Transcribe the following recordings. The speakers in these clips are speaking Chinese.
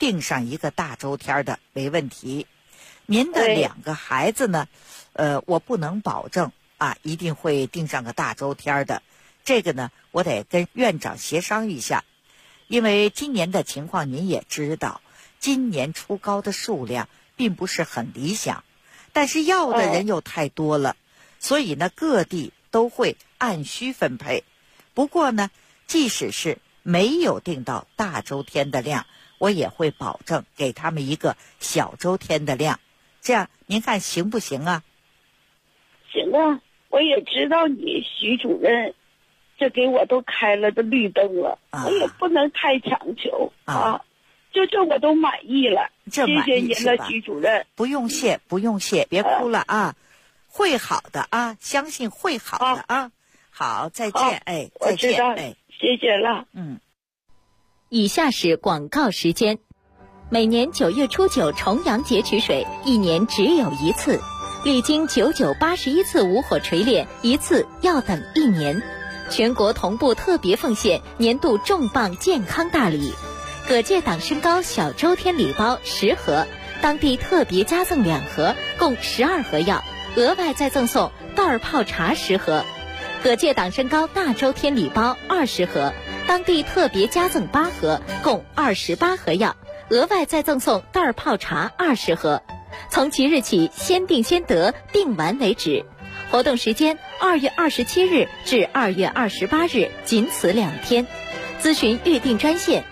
定上一个大周天的没问题。您的2个孩子呢，我不能保证一定会定上个大周天的。这个呢，我得跟院长协商一下，因为今年的情况您也知道，今年初高的数量并不是很理想，但是要的人又太多了，所以呢，各地都会按需分配。不过呢，即使是没有定到大周天的量，我也会保证给他们一个小周天的量，这样您看行不行啊？ 行啊，我也知道你徐主任这给我都开了个绿灯了，我也不能太强求就这我都满意了， 谢谢您了，徐主任。 不用谢，不用谢，别哭了会好的相信会好的好，再见，再见， 谢谢了。 以下是广告时间。每年9月初9重阳节取水，一年只有一次，历经981次无火锤炼，一次要等1年。全国同步特别奉献年度重磅健康大礼，葛界党参膏小周天礼包10盒，当地特别加赠2盒，共12盒药，额外再赠送袋儿泡茶10盒。葛界党参膏大周天礼包20盒，当地特别加赠8盒，共28盒药，额外再赠送袋儿泡茶20盒。从即日起先订先得，订完为止。活动时间2月27日至2月28日，仅此2天。咨询预订专线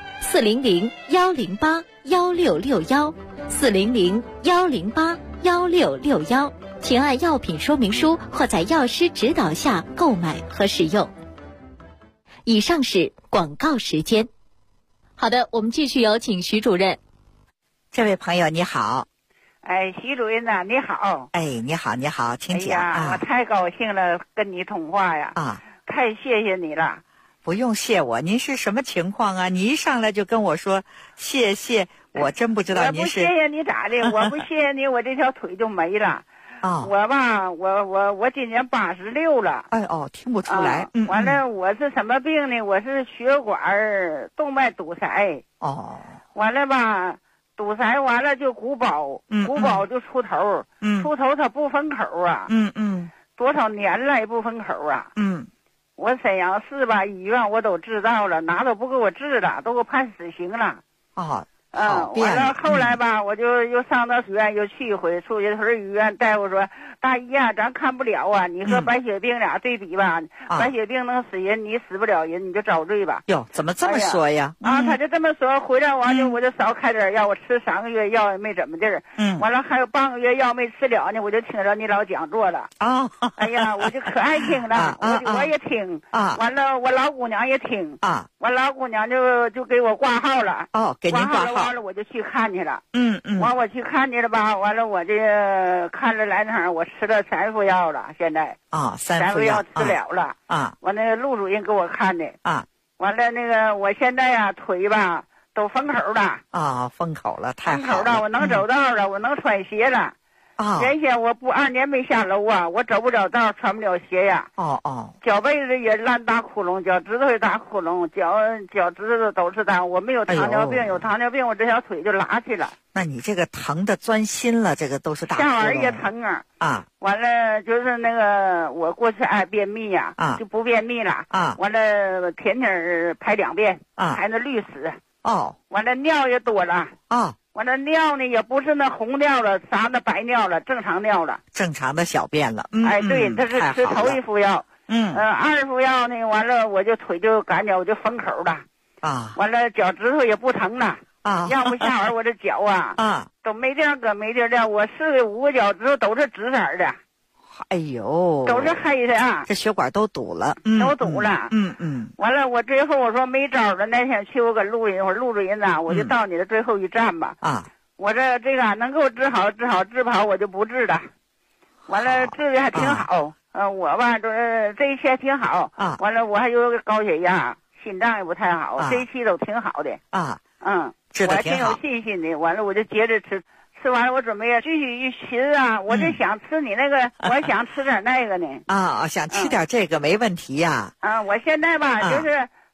400-108-1661，400-108-1661，请按药品说明书或在药师指导下购买和使用。以上是广告时间。好的，我们继续有请徐主任。 这位朋友你好。 徐主任呐，你好。 你好，你好，请讲。 我太高兴了，跟你通话呀。太谢谢你了。 不用谢我，您是什么情况啊？你一上来就跟我说谢谢，我真不知道您是。 我不谢谢你咋的？我不谢谢你，我这条腿就没了。我吧，我今年86了。 听不出来。 完了，我是什么病呢？我是血管动脉堵塞。完了吧。堵塞完了就鼓包，鼓包就出头，出头它不封口多少年了也不封口我沈阳市吧医院我都知道了，哪都不给我治了，都给我判死刑了。完了后来吧，我就又上到医院又去一回，出去屯医院大夫说，大姨呀，咱看不了啊，你和白血病俩对比吧，白血病能死人，你死不了人，你就遭罪吧。 哟，怎么这么说呀？ 他就这么说，回来完了我就少开点药，我吃3个月药也没怎么地儿。完了还有半个月药没吃了呢，我就听着你老讲座了。哎呀，我就可爱听了，我也听。完了我老姑娘也听。完老姑娘就给我挂号了。 给您挂号。 完了我就去看去了。完我去看去了吧，完了我这看着来那我吃了3副药了，现在3副药治了了。完那个陆主任给我看的。完了那个我现在呀腿吧都封口了。 封口了，太好了。 封口了，我能走道了，我能穿鞋了。原先我不2年没下楼我走不了道，穿不了鞋呀。脚背子也烂大窟窿，脚趾头也大窟窿，脚趾头都是大。我没有糖尿病，有糖尿病我这条腿就拉去了。 那你这个疼的钻心了，这个都是大窟窿。 下玩也疼完了就是那个我过去爱便秘呀，就不便秘了。完了天天排2遍，还那绿屎。完了尿也多了。完了尿呢也不是那红尿了，啥那白尿了，正常尿了， 正常的小便了。 对，他是吃头1副药。2副药呢，完了我就腿就感觉我就封口了。完了脚趾头也不疼了。要不下完我这脚都没地儿搁没地儿的，我4个5个脚趾头都是紫色的。都是黑的这血管都堵了。 都堵了。完了我最后我说没招了，那天去我跟陆主任，我说陆主任呐，我就到你的最后一站吧。我这个能给我治好治好，治不好我就不治了。完了治的还挺好。我吧这一切挺好。完了我还有个高血压，心脏也不太好，这一期都挺好的。我还挺有信心的。完了我就接着吃。吃完了我准备继续一寻我就想吃你那个，我想吃点那个呢。 想吃点这个没问题呀。 我现在吧就是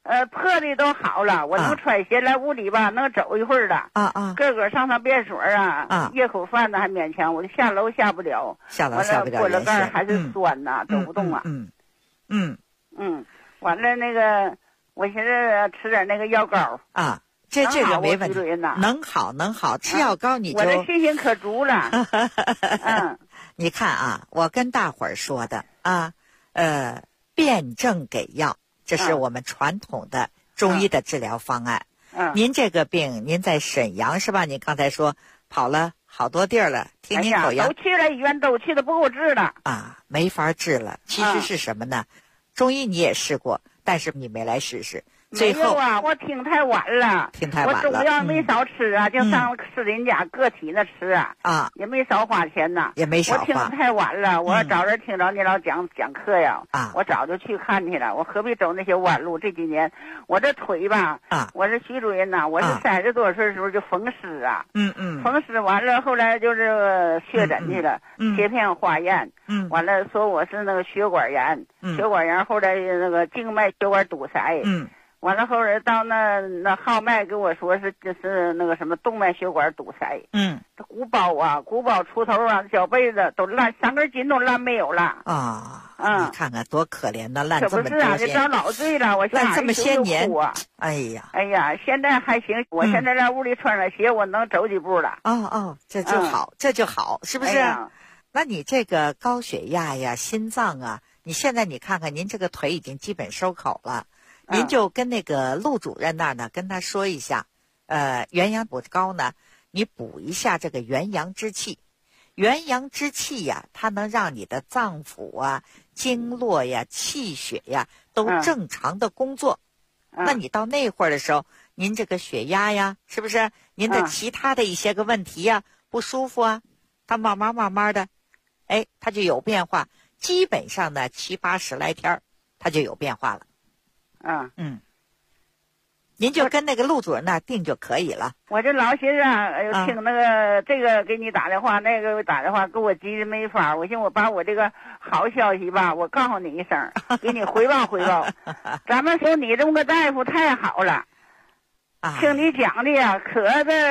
破的都好了，我能穿鞋来屋里吧，能走一会儿了。个上便所啊，噎口饭呢还勉强，我就下楼下不了， 下楼下不了， 过了盖还是酸呐，走不动啊。完了那个，我寻思吃点那个药膏啊。这个没问题，能好，吃药膏你就。 我的信心可足了。 你看啊，我跟大伙儿说的啊，辨证给药，这是我们传统的中医的治疗方案。您这个病，您在沈阳是吧？您刚才说跑了好多地儿了，听您口都去了医院，都去的不够治了啊，没法治了。其实是什么呢？中医你也试过，但是你没来试试。最后啊，我听太晚了，我中药没少吃啊，就上士林家个体那吃啊，也没少花钱呐， 也没少花。 我听太晚了，我早点听着你老讲课呀，我早就去看去了，我何必走那些弯路？这几年我这腿吧，我是徐主任呐，我是30多岁的时候就风湿啊，风湿完了，后来就是确诊去了，切片化验，完了说我是那个血管炎，血管炎后来那个静脉血管堵塞，完了后来到那号脉给我说是就是那个什么动脉血管堵塞，这骨包出头啊，脚背子都烂，3根筋都烂没有了你看看多可怜的，烂这么多年， 可不是啊，这遭老罪了，我烂这么些年， 哎呀，现在还行，我现在在屋里穿上鞋，我能走几步了。 这就好，是不是？那你这个高血压呀、心脏啊，你现在你看看，您这个腿已经基本收口了。您就跟那个陆主任那儿呢，跟他说一下，元阳补膏呢，你补一下这个元阳之气。元阳之气呀，它能让你的脏腑啊、经络呀、气血呀都正常的工作。那你到那会儿的时候，您这个血压呀，是不是？您的其他的一些个问题呀，不舒服啊，它慢慢的，它就有变化。基本上呢，70、80来天它就有变化了。您就跟那个陆主任那儿定就可以了。 我这老寻思听那个这个给你打电话，那个打电话给我急的没法，我寻我把我这个好消息吧，我告诉你一声，给你回报。咱们说你这么个大夫太好了。听你讲的呀，可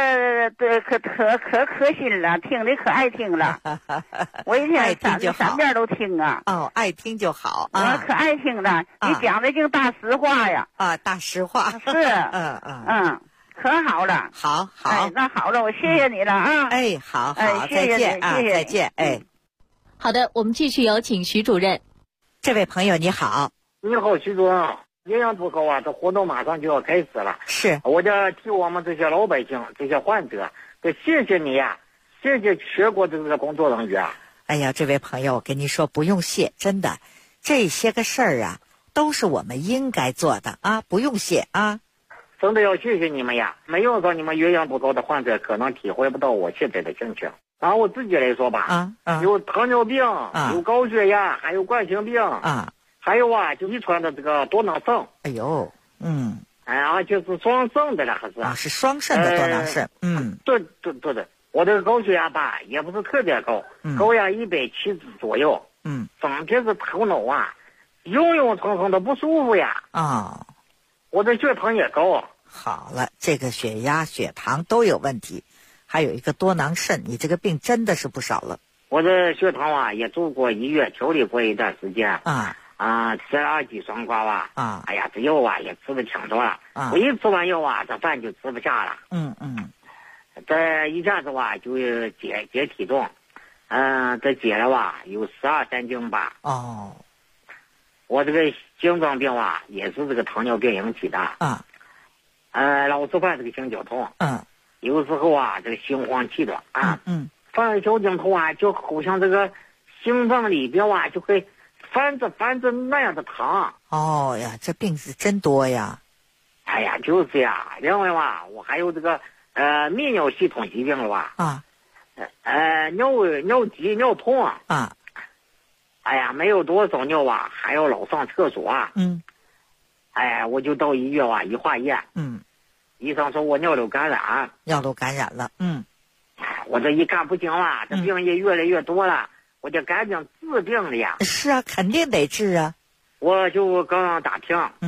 心了，听的可爱听了。我一天3遍都听啊。 爱听就好我可爱听了，你讲的净大实话呀。 大实话是。可好了。 好。 那好了，我谢谢你了啊。 好， 再见啊，再见。 好的，我们继续有请徐主任。 这位朋友你好。 你好，徐主任。营养补膏啊，这活动马上就要开始了。 是， 我就替我们这些老百姓、这些患者，谢谢你呀，谢谢全国的这个工作人员。 哎呀，这位朋友，我跟你说不用谢，真的，这些个事儿啊，都是我们应该做的啊，不用谢啊。 真的要谢谢你们呀！没有说你们营养补膏的患者，可能体会不到我现在的心情。拿我自己来说吧，有糖尿病，有高血压，还有冠心病还有就遗传的这个多囊肾。 哎呦， 就是双肾的了，还是是双肾的多囊肾。 对，我这个高血压吧，也不是特别高，高压170左右。整天是头脑晕沉沉的不舒服呀。我的血糖也高。 好了，这个血压、血糖都有问题，还有一个多囊肾，你这个病真的是不少了。 我的血糖也住过医院调理过一段时间。吃了2剂双胍哎呀，这药也吃的挺多了。我一吃完药这饭就吃不下了。这一下子就减体重，这减了有12、3斤吧。我这个心脏病也是这个糖尿病引起的。老是犯这个心绞痛。有时候这个心慌气短犯小颈痛就好像这个心脏里边就会翻着那样的疼。 这病是真多呀。 哎呀，就是呀。另外我还有这个泌尿系统疾病了尿急尿痛哎呀，没有多少尿还要老上厕所我就到医院一化验医生说我尿路感染了。 我这一看不行了，这病也越来越多了，我就赶紧治病了呀。 是啊，肯定得治啊。 我就刚打听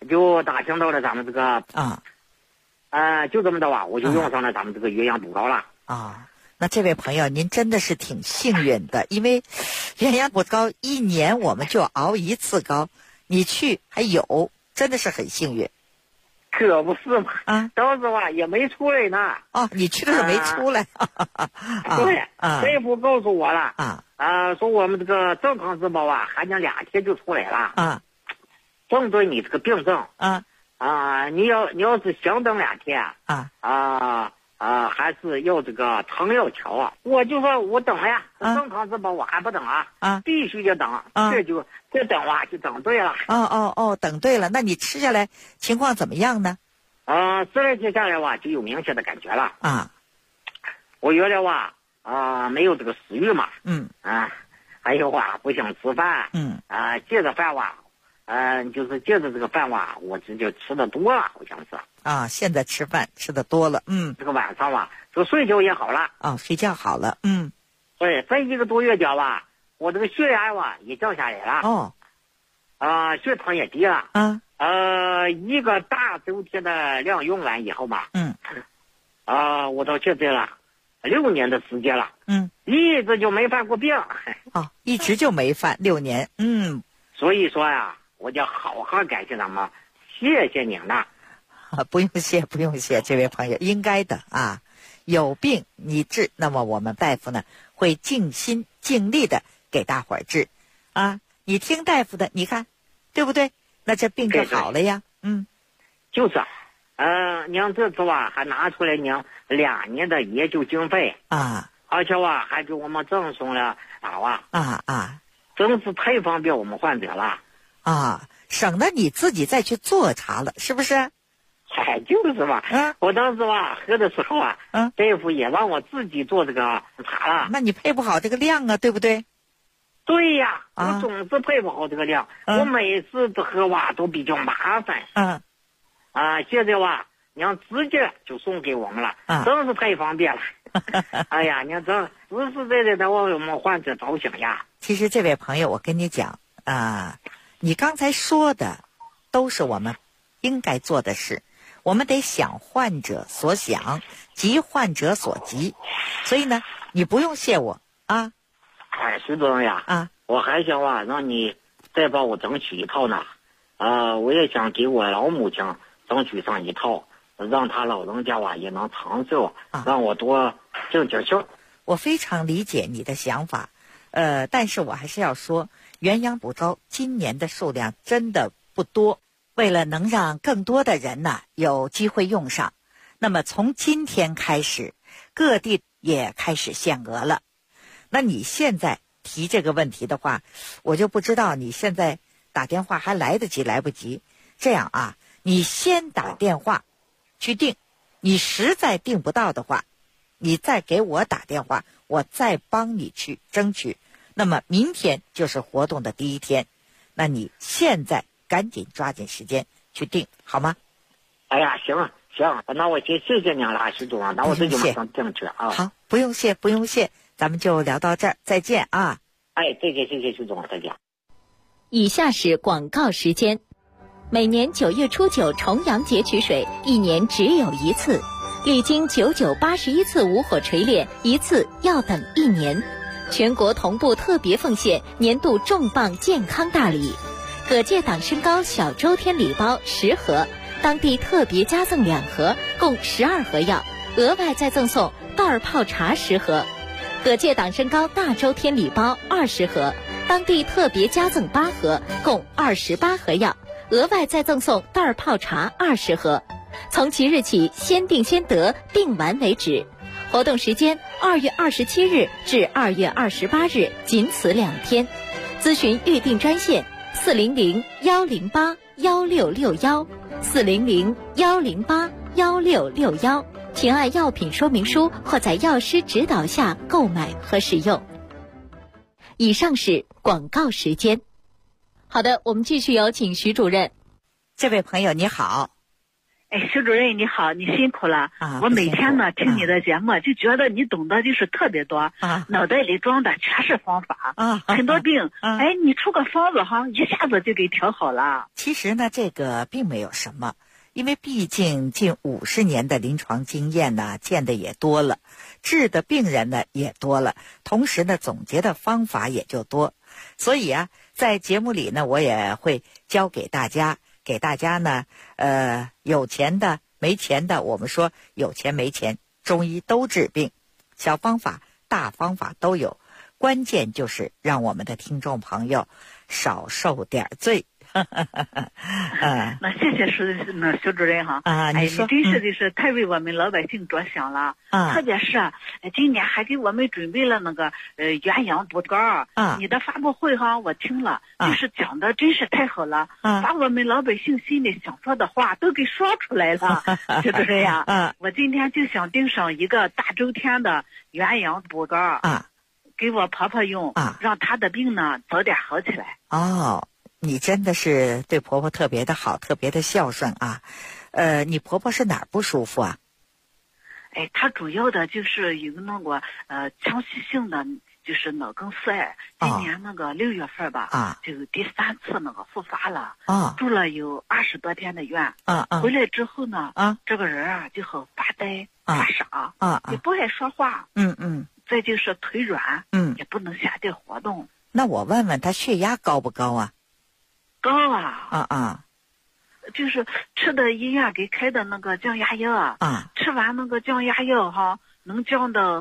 就打听到了咱们这个就这么的吧，我就用上了咱们这个鸳鸯补膏了。 那这位朋友，您真的是挺幸运的，因为鸳鸯补膏1年我们就熬1次膏，你去还有，真的是很幸运。 可不是嘛，当时吧也没出来呢。 你去的时候没出来。 对，大夫告诉我了说我们这个正常值包还能2天就出来了。针对你这个病症你要是想等2天还是要这个成药调我就说我等呀，正常值包我还不等必须得等。这等就等对了。 等对了。那你吃下来情况怎么样呢 ？12天下来就有明显的感觉了。我原来没有这个食欲嘛。还有不想吃饭。借着饭就是借着这个饭我直接吃的多了，好像是。 现在吃饭吃的多了。 这个晚上这个睡觉也好了。 睡觉好了。 对，这1个多月间我这个血压也降下来了。血糖也低了。1个大周天的量用完以后我到现在了6年的时间了。一直就没犯过病。 一直就没犯6年。 所以说我就好好感谢咱们，谢谢您了。 不用谢，这位朋友应该的有病你治，那么我们大夫呢会尽心尽力的给大伙儿治你听大夫的，你看对不对？那这病就好了呀。 就是您这次还拿出来您2年的研究经费而且还给我们赠送了真是太方便我们患者了省得你自己再去做茶了，是不是？ 就是嘛。我当时喝的时候大夫也让我自己做这个茶了。 那你配不好这个量对不对？ 对呀，我总是配不好这个量。我每次喝都比较麻烦。现在您直接就送给我们了，真是太方便了。哎呀，您真实实在在的为我们患者着想呀。 其实这位朋友，我跟你讲你刚才说的都是我们应该做的事，我们得想患者所想，急患者所急。所以呢，你不用谢我徐主任呀，我还想让你再帮我争取一套呢。我也想给我老母亲争取上一套，让她老人家也能长寿，让我多挣点钱。 我非常理解你的想法，但是我还是要说，鸳鸯补膏今年的数量真的不多。为了能让更多的人有机会用上，那么从今天开始，各地也开始限额了。那你现在提这个问题的话，我就不知道你现在打电话还来得及来不及。这样你先打电话去订，你实在订不到的话，你再给我打电话，我再帮你去争取。那么明天就是活动的第1天，那你现在赶紧抓紧时间去订，好吗？ 哎呀，行，那我先谢谢您了，徐总，那我这就马上订去好，不用谢，咱们就聊到这儿，再见再见，谢谢徐总，再见。 以下是广告时间。每年9月初9重阳节取水，1年只有1次，历经9981次无火锤炼，1次要等1年。全国同步特别奉献年度重磅健康大礼，葛芥党参膏小周天礼包10盒，当地特别加赠2盒，共12盒药，额外再赠送袋泡茶10盒。葛芥党参膏大周天礼包20盒，当地特别加赠8盒，共28盒药，额外再赠送袋泡茶20盒。从即日起先订先得，订完为止。活动时间2月27日至2月28日，仅此2天。咨询预订专线400-108-1661，400-108-1661，请按药品说明书或在药师指导下购买和使用。以上是广告时间。好的，我们继续有请徐主任。 这位朋友你好。 徐主任你好，你辛苦了啊！我每天呢听你的节目，就觉得你懂得就是特别多啊，脑袋里装的全是方法啊，很多病你出个方子哈，一下子就给调好了。 其实呢，这个并没有什么，因为毕竟近50年的临床经验呢，见的也多了，治的病人呢也多了，同时呢总结的方法也就多，所以啊，在节目里呢，我也会教给大家。给大家呢，有钱的、没钱的，我们说有钱没钱，中医都治病，小方法、大方法都有，关键就是让我们的听众朋友少受点罪。 那谢谢徐主任哈你说你真是就是太为我们老百姓着想了特别是今年还给我们准备了那个鸳鸯补膏你的发布会哈我听了就是讲的真是太好了把我们老百姓心里想说的话都给说出来了徐主任呀我今天就想订上一个大周天的鸳鸯补膏给我婆婆用让她的病呢早点好起来。 你真的是对婆婆特别的好，特别的孝顺啊。你婆婆是哪儿不舒服啊？ 她主要的就是有那个强袭性的就是脑梗塞，今年那个6月份吧就第3次那个复发了住了有20多天的院回来之后呢这个人就很发呆发傻也不爱说话再就是腿软也不能下地活动。 那我问问她血压高不高啊？ 高就是吃的医院给开的那个降压药吃完那个降压药哈能降到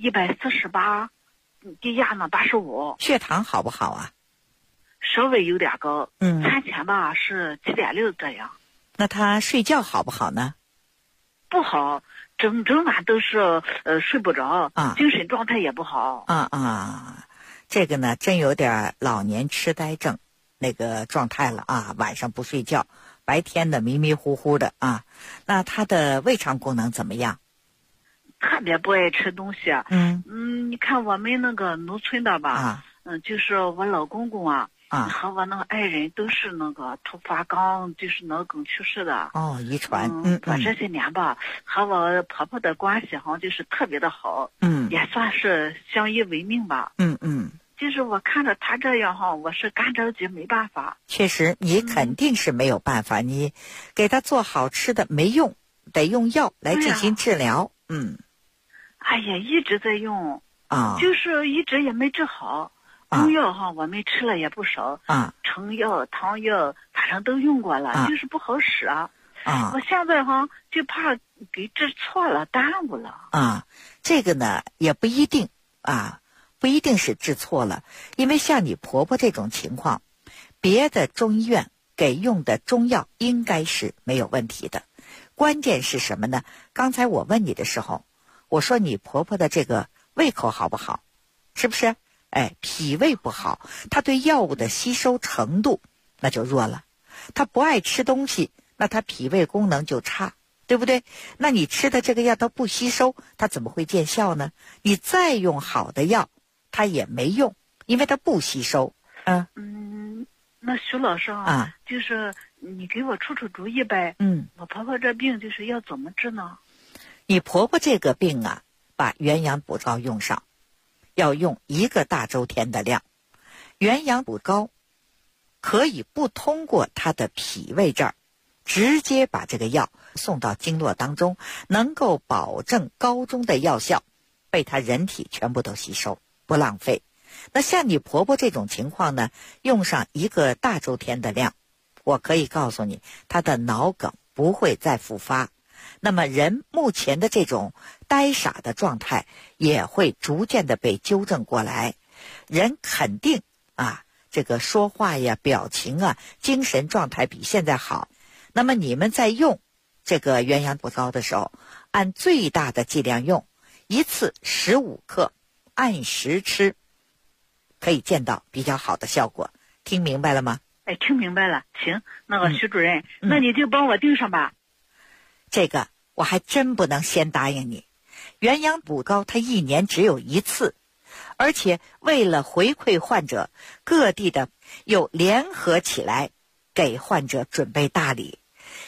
148，低压呢85。 血糖好不好啊？ 稍微有点高餐前吧是7.6这样。 那他睡觉好不好呢？ 不好，整晚都是睡不着精神状态也不好这个呢真有点老年痴呆症那个状态了晚上不睡觉，白天的迷迷糊糊的那他的胃肠功能怎么样？ 特别不爱吃东西你看我们那个农村的吧就是我老公公和我那个爱人都是那个突发刚就是脑梗去世的遗传我这些年吧和我婆婆的关系好像就是特别的好也算是相依为命吧就是我看着他这样我是干着急没办法。 确实你肯定是没有办法你给他做好吃的没用，得用药来进行治疗一直在用就是一直也没治好中药我们吃了也不少成药汤药反正都用过了就是不好使我现在就怕给治错了耽误了这个呢也不一定不一定是治错了，因为像你婆婆这种情况别的中医院给用的中药应该是没有问题的。关键是什么呢？刚才我问你的时候我说你婆婆的这个胃口好不好，是不是脾胃不好，她对药物的吸收程度那就弱了，她不爱吃东西，那她脾胃功能就差，对不对？那你吃的这个药她不吸收，她怎么会见效呢？你再用好的药她也没用，因为她不吸收那徐老师就是你给我出主意呗我婆婆这病就是要怎么治呢？ 你婆婆这个病把元阳补膏用上，要用1个大周天的量。元阳补膏可以不通过她的脾胃这儿，直接把这个药送到经络当中，能够保证高中的药效被她人体全部都吸收，不浪费。那像你婆婆这种情况呢，用上1个大周天的量，我可以告诉你她的脑梗不会再复发，那么人目前的这种呆傻的状态也会逐渐的被纠正过来，人肯定这个说话呀表情精神状态比现在好。那么你们在用这个元阳补膏的时候按最大的剂量用，1次15克，按时吃，可以见到比较好的效果。听明白了吗？ 听明白了。行，那个徐主任那你就帮我订上吧。 这个我还真不能先答应你，元阳补膏它1年只有1次，而且为了回馈患者，各地的又联合起来给患者准备大礼，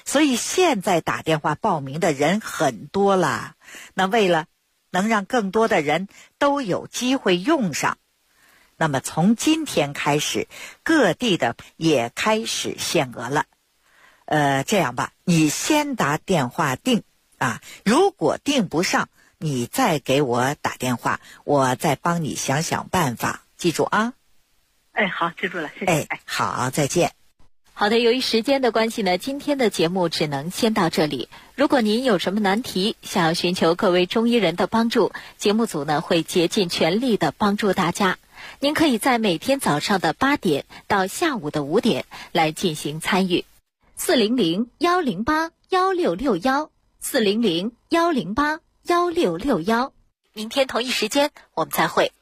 所以现在打电话报名的人很多了。那为了能让更多的人都有机会用上，那么从今天开始，各地的也开始限额了。这样吧，你先打电话订啊，如果订不上，你再给我打电话，我再帮你想想办法，记住啊。 好，记住了，谢谢。 好，再见。 好的，由于时间的关系呢，今天的节目只能先到这里。如果您有什么难题，想要寻求各位中医人的帮助，节目组呢会竭尽全力的帮助大家。您可以在每天早上的8点到下午的5点来进行参与。400-108-1661，400-108-1661。明天同一时间我们再会。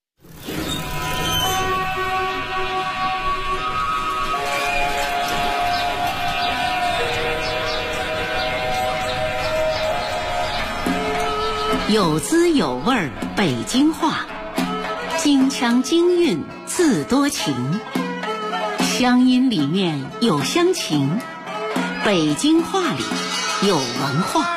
有滋有味儿北京话，京腔京韵自多情，乡音里面有乡情，北京话里有文化。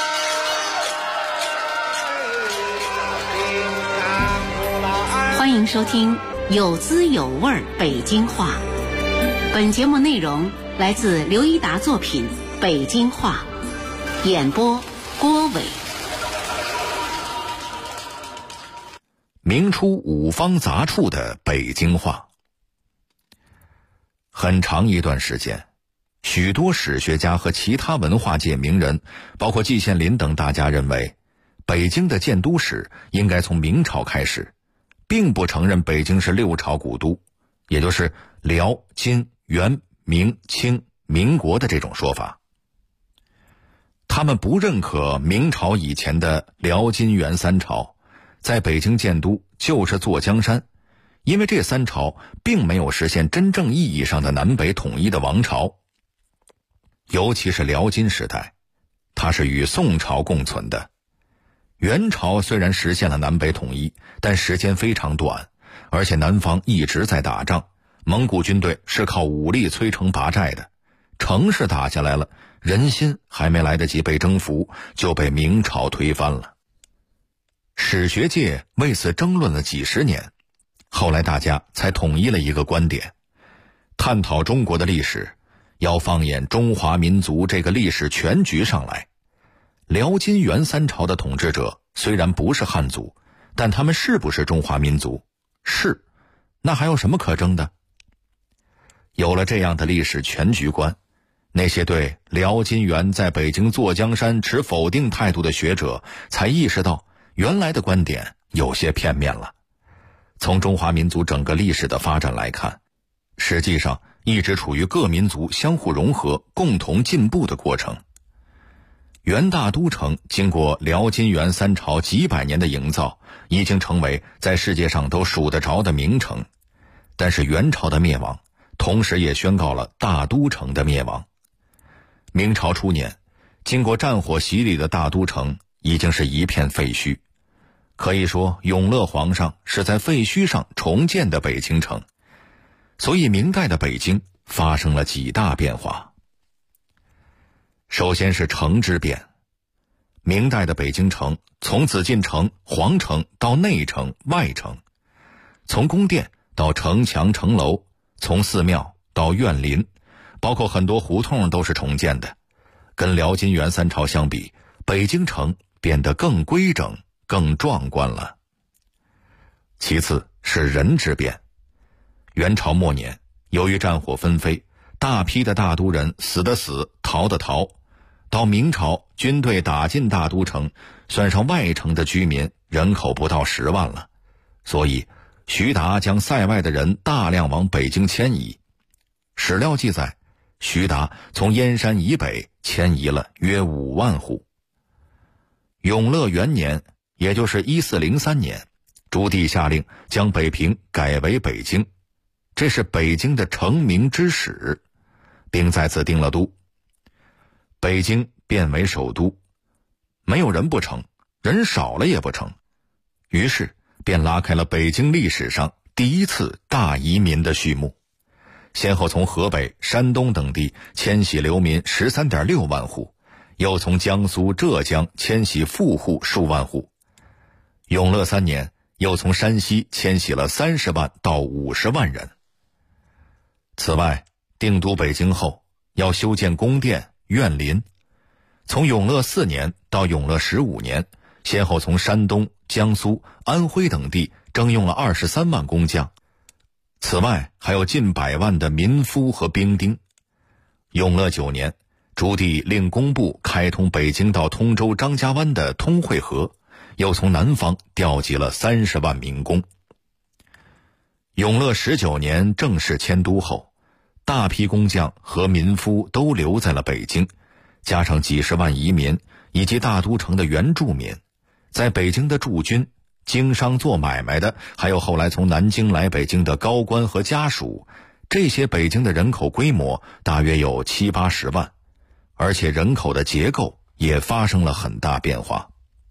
欢迎收听有滋有味儿北京话。本节目内容来自刘一达作品《北京话》，演播郭伟。 明初五方杂处的北京话。很长一段时间，许多史学家和其他文化界名人，包括季羡林等大家认为，北京的建都史应该从明朝开始，并不承认北京是6朝古都，也就是辽、金、元、明、清、民国的这种说法。他们不认可明朝以前的辽、金、元3朝在北京建都就是坐江山，因为这3朝并没有实现真正意义上的南北统一的王朝。尤其是辽金时代，它是与宋朝共存的。元朝虽然实现了南北统一，但时间非常短，而且南方一直在打仗，蒙古军队是靠武力摧城拔寨的，城市打下来了，人心还没来得及被征服，就被明朝推翻了。史学界为此争论了几十年，后来大家才统一了一个观点：探讨中国的历史，要放眼中华民族这个历史全局上来。辽金元3朝的统治者虽然不是汉族，但他们是不是中华民族？是，那还有什么可争的？有了这样的历史全局观，那些对辽金元在北京坐江山持否定态度的学者才意识到，原来的观点有些片面了。从中华民族整个历史的发展来看，实际上一直处于各民族相互融合、共同进步的过程。元大都城经过辽金元3朝几百年的营造，已经成为在世界上都数得着的名城。但是元朝的灭亡，同时也宣告了大都城的灭亡。明朝初年，经过战火洗礼的大都城已经是一片废墟，可以说永乐皇上是在废墟上重建的北京城。所以明代的北京发生了几大变化。首先是城之变。明代的北京城从紫禁城、皇城到内城、外城，从宫殿到城墙、城楼，从寺庙到院林，包括很多胡同都是重建的。跟辽金元3朝相比，北京城变得更规整、更壮观了。其次是人之变。元朝末年，由于战火纷飞，大批的大都人死的死，逃的逃。到明朝，军队打进大都城，算上外城的居民，人口不到10万了。所以徐达将塞外的人大量往北京迁移。史料记载，徐达从燕山以北迁移了约5万户。永乐元年，也就是1403年，朱棣下令将北平改为北京，这是北京的成名之始，并在此定了都。北京变为首都，没有人不成，人少了也不成，于是便拉开了北京历史上第一次大移民的序幕。 先后从河北、山东等地迁徙流民 13.6 万户，又从江苏、浙江迁徙富户数万户。永乐3年，又从山西迁徙了30万到50万人。此外，定都北京后，要修建宫殿、苑林。从永乐4年到永乐15年，先后从山东、江苏、安徽等地征用了23万工匠。此外，还有近100万的民夫和兵丁。永乐9年，朱棣令工部开通北京到通州张家湾的通惠河，又从南方调集了30万民工。永乐19年正式迁都后，大批工匠和民夫都留在了北京，加上几十万移民以及大都城的原住民，在北京的驻军、经商做买卖的，还有后来从南京来北京的高官和家属，这些北京的人口规模大约有70-80万，而且人口的结构也发生了很大变化。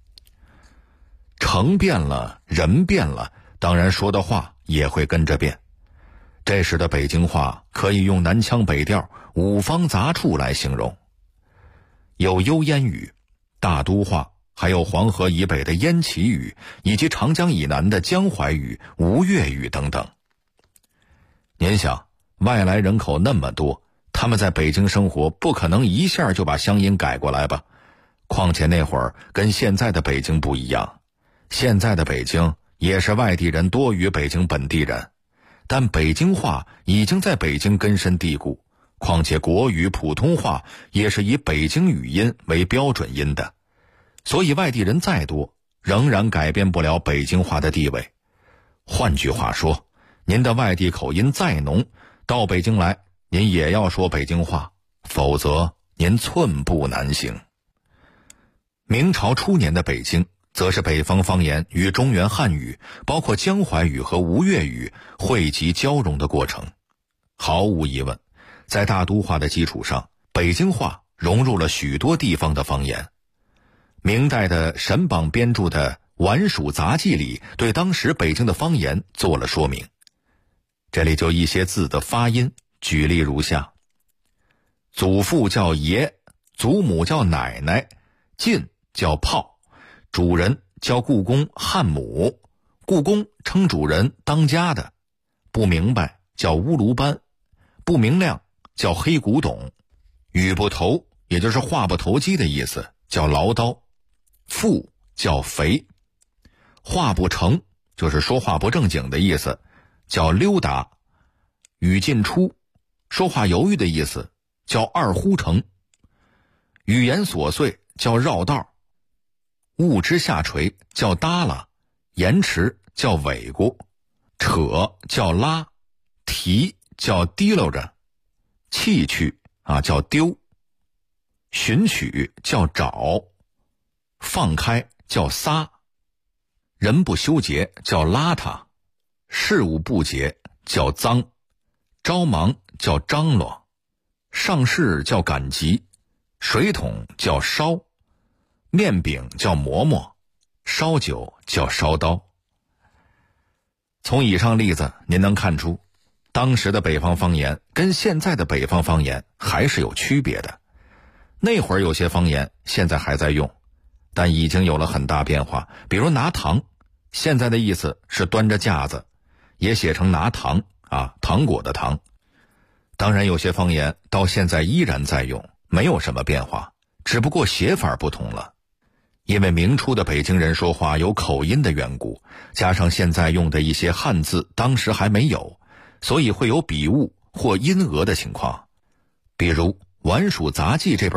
城变了，人变了，当然说的话也会跟着变。这时的北京话可以用南腔北调、五方杂处来形容，有幽燕语、大都话，还有黄河以北的燕齐语，以及长江以南的江淮语、吴越语等等。您想，外来人口那么多，他们在北京生活，不可能一下就把乡音改过来吧？况且那会儿跟现在的北京不一样，现在的北京也是外地人多于北京本地人，但北京话已经在北京根深蒂固，况且国语、普通话也是以北京语音为标准音的，所以外地人再多，仍然改变不了北京话的地位。换句话说，您的外地口音再浓，到北京来，您也要说北京话，否则您寸步难行。明朝初年的北京，则是北方方言与中原汉语，包括江淮语和吴越语汇集交融的过程。毫无疑问，在大都话的基础上，北京话融入了许多地方的方言。明代的沈榜编著的《宛署杂记》里对当时北京的方言做了说明。这里就一些字的发音，举例如下：祖父叫爷，祖母叫奶奶，进叫炮，主人叫故宫汉母，故宫称主人当家的，不明白叫乌卢班，不明亮叫黑古董，语不投也就是话不投机的意思，叫唠叨，富叫肥，话不成就是说话不正经的意思，叫溜达，语尽出说话犹豫的意思，叫二呼成，语言琐碎叫绕道，物之下垂叫耷拉，延迟叫尾咕，扯叫拉，提叫提溜着，弃去叫丢，寻取叫找，放开叫撒，人不修洁叫邋遢，事务不洁叫脏，着忙叫张罗，上市叫赶集，水桶叫烧，面饼叫馍馍，烧酒叫烧刀。从以上例子您能看出，当时的北方方言跟现在的北方方言还是有区别的。那会儿有些方言现在还在用，但已经有了很大变化。比如拿糖，现在的意思是端着架子，也写成拿糖糖果的糖。当然有些方言到现在依然在用，没有什么变化，只不过写法不同了。因为明初的北京人说话有口音的缘故，加上现在用的一些汉字当时还没有，所以会有笔误或音讹的情况。比如《宛署杂记》这本